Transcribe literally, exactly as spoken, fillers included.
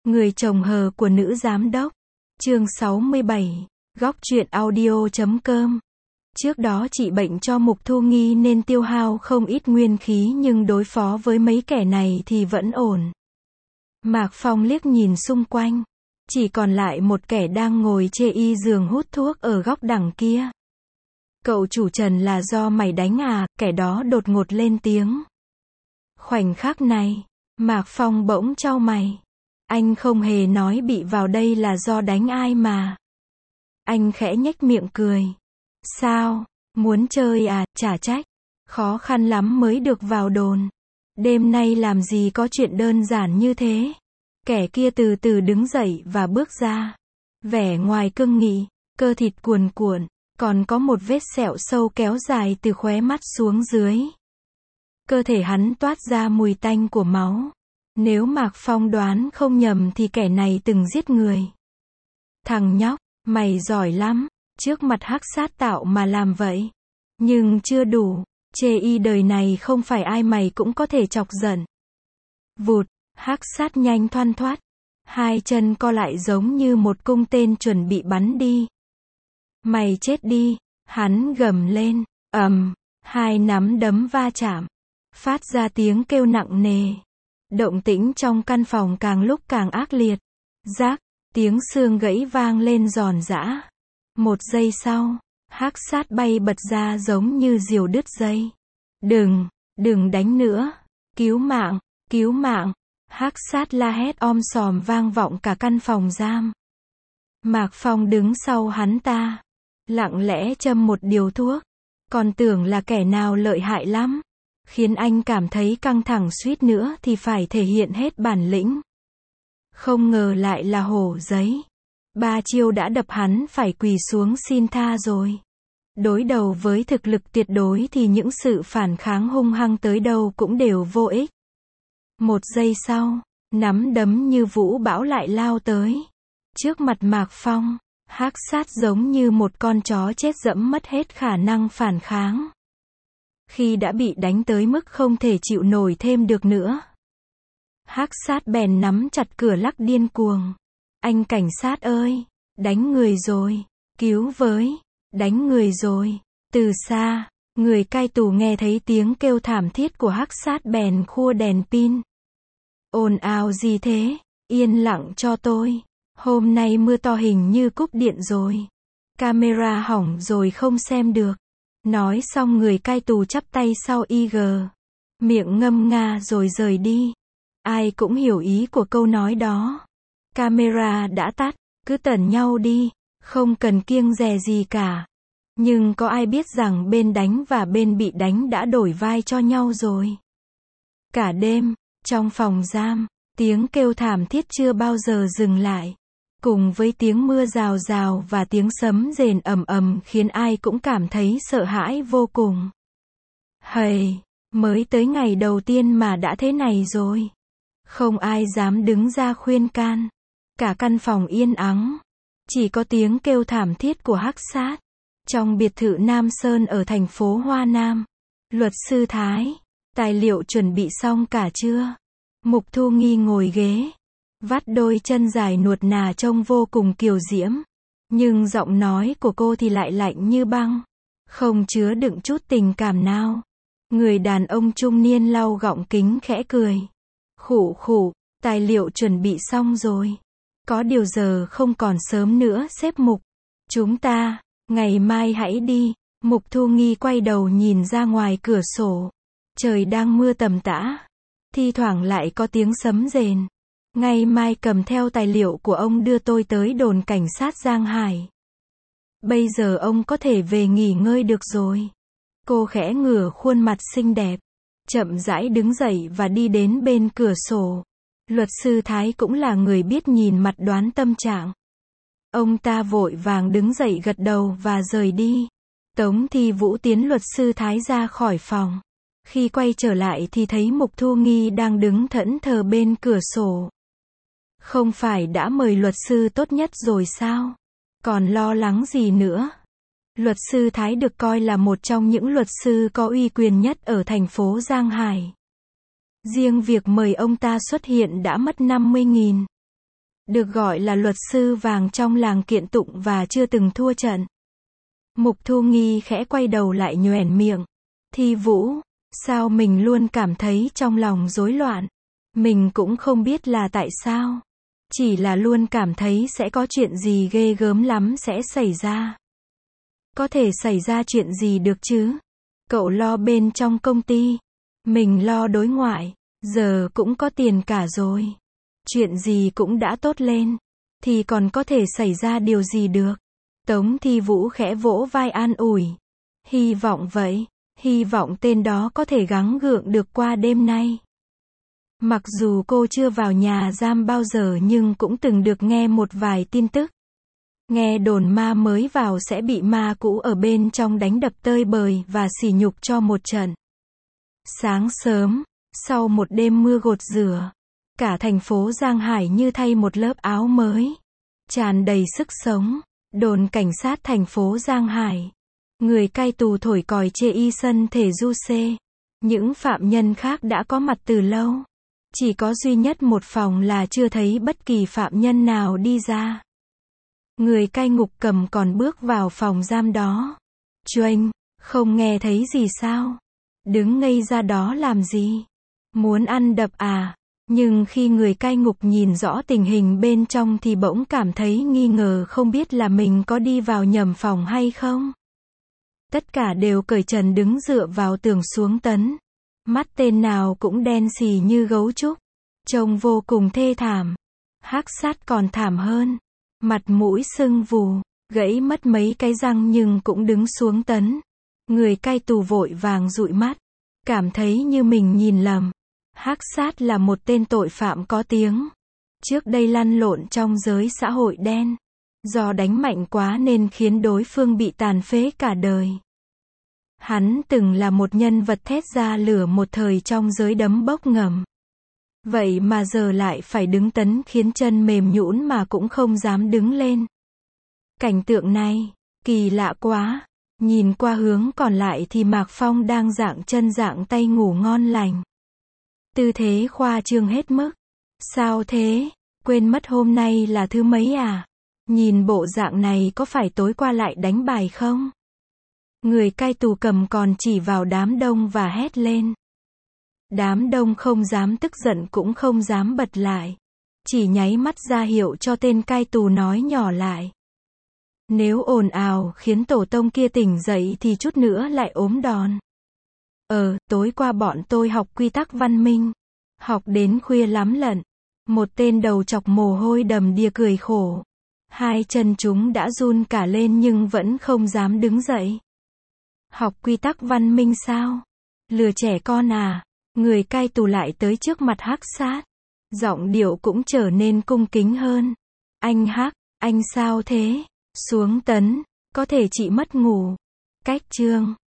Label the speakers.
Speaker 1: Người chồng hờ của nữ giám đốc. Chương sáu mươi bảy. Góc truyện audio chấm com. Trước đó chị bệnh cho Mục Thu Nghi nên tiêu hao không ít nguyên khí, nhưng đối phó với mấy kẻ này thì vẫn ổn. Mạc Phong liếc nhìn xung quanh. Chỉ còn lại một kẻ đang ngồi chê y giường hút thuốc ở góc đằng kia. Cậu chủ Trần, là do mày đánh à? Kẻ đó đột ngột lên tiếng. Khoảnh khắc này, Mạc Phong bỗng chau mày. Anh không hề nói bị vào đây là do đánh ai mà. Anh khẽ nhếch miệng cười. Sao, muốn chơi à? Chả trách. Khó khăn lắm mới được vào đồn. Đêm nay làm gì có chuyện đơn giản như thế. Kẻ kia từ từ đứng dậy và bước ra. Vẻ ngoài cương nghị, cơ thịt cuồn cuộn, còn có một vết sẹo sâu kéo dài từ khóe mắt xuống dưới. Cơ thể hắn toát ra mùi tanh của máu. Nếu Mạc Phong đoán không nhầm thì kẻ này từng giết người. Thằng nhóc, mày giỏi lắm, trước mặt hắc sát tạo mà làm vậy. Nhưng chưa đủ, chê y đời này không phải ai mày cũng có thể chọc giận. Vụt, hắc sát nhanh thoăn thoắt. Hai chân co lại giống như một cung tên chuẩn bị bắn đi. Mày chết đi, hắn gầm lên, ầm, hai nắm đấm va chạm. Phát ra tiếng kêu nặng nề. Động tĩnh trong căn phòng càng lúc càng ác liệt. Rác, tiếng xương gãy vang lên giòn giã. Một giây sau, hắc sát bay bật ra giống như diều đứt dây. Đừng, đừng đánh nữa. Cứu mạng, cứu mạng. Hắc sát la hét om sòm vang vọng cả căn phòng giam. Mạc Phong đứng sau hắn ta. Lặng lẽ châm một điều thuốc. Còn tưởng là kẻ nào lợi hại lắm. Khiến anh cảm thấy căng thẳng suýt nữa thì phải thể hiện hết bản lĩnh. Không ngờ lại là hổ giấy. Ba chiêu đã đập hắn phải quỳ xuống xin tha rồi. Đối đầu với thực lực tuyệt đối thì những sự phản kháng hung hăng tới đâu cũng đều vô ích. Một giây sau, nắm đấm như vũ bão lại lao tới. Trước mặt Mạc Phong, hắc sát giống như một con chó chết dẫm mất hết khả năng phản kháng. Khi đã bị đánh tới mức không thể chịu nổi thêm được nữa, hắc sát bèn nắm chặt cửa lắc điên cuồng. Anh cảnh sát ơi, đánh người rồi, cứu với, đánh người rồi. Từ xa, người cai tù nghe thấy tiếng kêu thảm thiết của hắc sát bèn khua đèn pin. Ồn ào gì thế, yên lặng cho tôi. Hôm nay mưa to hình như cúp điện rồi. Camera hỏng rồi không xem được. Nói xong người cai tù chắp tay sau i giê. Miệng ngâm nga rồi rời đi. Ai cũng hiểu ý của câu nói đó. Camera đã tắt, cứ tẩn nhau đi, không cần kiêng dè gì cả. Nhưng có ai biết rằng bên đánh và bên bị đánh đã đổi vai cho nhau rồi. Cả đêm, trong phòng giam, tiếng kêu thảm thiết chưa bao giờ dừng lại. Cùng với tiếng mưa rào rào và tiếng sấm rền ầm ầm khiến ai cũng cảm thấy sợ hãi vô cùng. Hầy, mới tới ngày đầu tiên mà đã thế này rồi. Không ai dám đứng ra khuyên can. Cả căn phòng yên ắng. Chỉ có tiếng kêu thảm thiết của hắc sát. Trong biệt thự Nam Sơn ở thành phố Hoa Nam. Luật sư Thái, tài liệu chuẩn bị xong cả chưa? Mục Thu Nghi ngồi ghế. Vắt đôi chân dài nuột nà trông vô cùng kiều diễm. Nhưng giọng nói của cô thì lại lạnh như băng. Không chứa đựng chút tình cảm nào. Người đàn ông trung niên lau gọng kính khẽ cười. Khụ khụ, tài liệu chuẩn bị xong rồi. Có điều giờ không còn sớm nữa sếp Mục. Chúng ta, ngày mai hãy đi. Mục Thu Nghi quay đầu nhìn ra ngoài cửa sổ. Trời đang mưa tầm tã. Thi thoảng lại có tiếng sấm rền. Ngày mai cầm theo tài liệu của ông đưa tôi tới đồn cảnh sát Giang Hải. Bây giờ ông có thể về nghỉ ngơi được rồi. Cô khẽ ngửa khuôn mặt xinh đẹp. Chậm rãi đứng dậy và đi đến bên cửa sổ. Luật sư Thái cũng là người biết nhìn mặt đoán tâm trạng. Ông ta vội vàng đứng dậy gật đầu và rời đi. Tống Thi Vũ tiến luật sư Thái ra khỏi phòng. Khi quay trở lại thì thấy Mục Thu Nghi đang đứng thẫn thờ bên cửa sổ. Không phải đã mời luật sư tốt nhất rồi sao? Còn lo lắng gì nữa? Luật sư Thái được coi là một trong những luật sư có uy quyền nhất ở thành phố Giang Hải. Riêng việc mời ông ta xuất hiện đã mất năm mươi nghìn. được gọi là luật sư vàng trong làng kiện tụng và chưa từng thua trận. Mục Thu Nghi khẽ quay đầu lại nhoẻn miệng. Thi Vũ, sao mình luôn cảm thấy trong lòng rối loạn. Mình cũng không biết là tại sao. Chỉ là luôn cảm thấy sẽ có chuyện gì ghê gớm lắm sẽ xảy ra. Có thể xảy ra chuyện gì được chứ? Cậu lo bên trong công ty. Mình lo đối ngoại. Giờ cũng có tiền cả rồi. Chuyện gì cũng đã tốt lên. Thì còn có thể xảy ra điều gì được? Tống Thi Vũ khẽ vỗ vai an ủi. Hy vọng vậy. Hy vọng tên đó có thể gắng gượng được qua đêm nay. Mặc dù cô chưa vào nhà giam bao giờ nhưng cũng từng được nghe một vài tin tức. Nghe đồn ma mới vào sẽ bị ma cũ ở bên trong đánh đập tơi bời và sỉ nhục cho một trận. Sáng sớm, sau một đêm mưa gột rửa, cả thành phố Giang Hải như thay một lớp áo mới, tràn đầy sức sống. Đồn cảnh sát thành phố Giang Hải, người cai tù thổi còi chê y sân thể du xê. Những phạm nhân khác đã có mặt từ lâu. Chỉ có duy nhất một phòng là chưa thấy bất kỳ phạm nhân nào đi ra. Người cai ngục cầm còn bước vào phòng giam đó. Choanh, không nghe thấy gì sao? Đứng ngây ra đó làm gì? Muốn ăn đập à? Nhưng khi người cai ngục nhìn rõ tình hình bên trong thì bỗng cảm thấy nghi ngờ không biết là mình có đi vào nhầm phòng hay không. Tất cả đều cởi trần đứng dựa vào tường xuống tấn. Mắt tên nào cũng đen xì như gấu trúc. Trông vô cùng thê thảm. Hắc sát còn thảm hơn. Mặt mũi sưng vù, gãy mất mấy cái răng nhưng cũng đứng xuống tấn. Người cai tù vội vàng dụi mắt. Cảm thấy như mình nhìn lầm. Hắc sát là một tên tội phạm có tiếng. Trước đây lăn lộn trong giới xã hội đen. Do đánh mạnh quá nên khiến đối phương bị tàn phế cả đời. Hắn từng là một nhân vật thét ra lửa một thời trong giới đấm bốc ngầm. Vậy mà giờ lại phải đứng tấn khiến chân mềm nhũn mà cũng không dám đứng lên. Cảnh tượng này, kỳ lạ quá. Nhìn qua hướng còn lại thì Mạc Phong đang dạng chân dạng tay ngủ ngon lành. Tư thế khoa trương hết mức. Sao thế? Quên mất hôm nay là thứ mấy à? Nhìn bộ dạng này có phải tối qua lại đánh bài không? Người cai tù cầm còn chỉ vào đám đông và hét lên. Đám đông không dám tức giận cũng không dám bật lại. Chỉ nháy mắt ra hiệu cho tên cai tù nói nhỏ lại. Nếu ồn ào khiến tổ tông kia tỉnh dậy thì chút nữa lại ốm đòn. Ờ, tối qua bọn tôi học quy tắc văn minh. Học đến khuya lắm lận. Một tên đầu chọc mồ hôi đầm đìa cười khổ. Hai chân chúng đã run cả lên nhưng vẫn không dám đứng dậy. Học quy tắc văn minh sao? Lừa trẻ con à? Người cai tù lại tới trước mặt Hắc sát. Giọng điệu cũng trở nên cung kính hơn. Anh Hắc, anh sao thế? Xuống tấn, có thể chị mất ngủ. Cách chương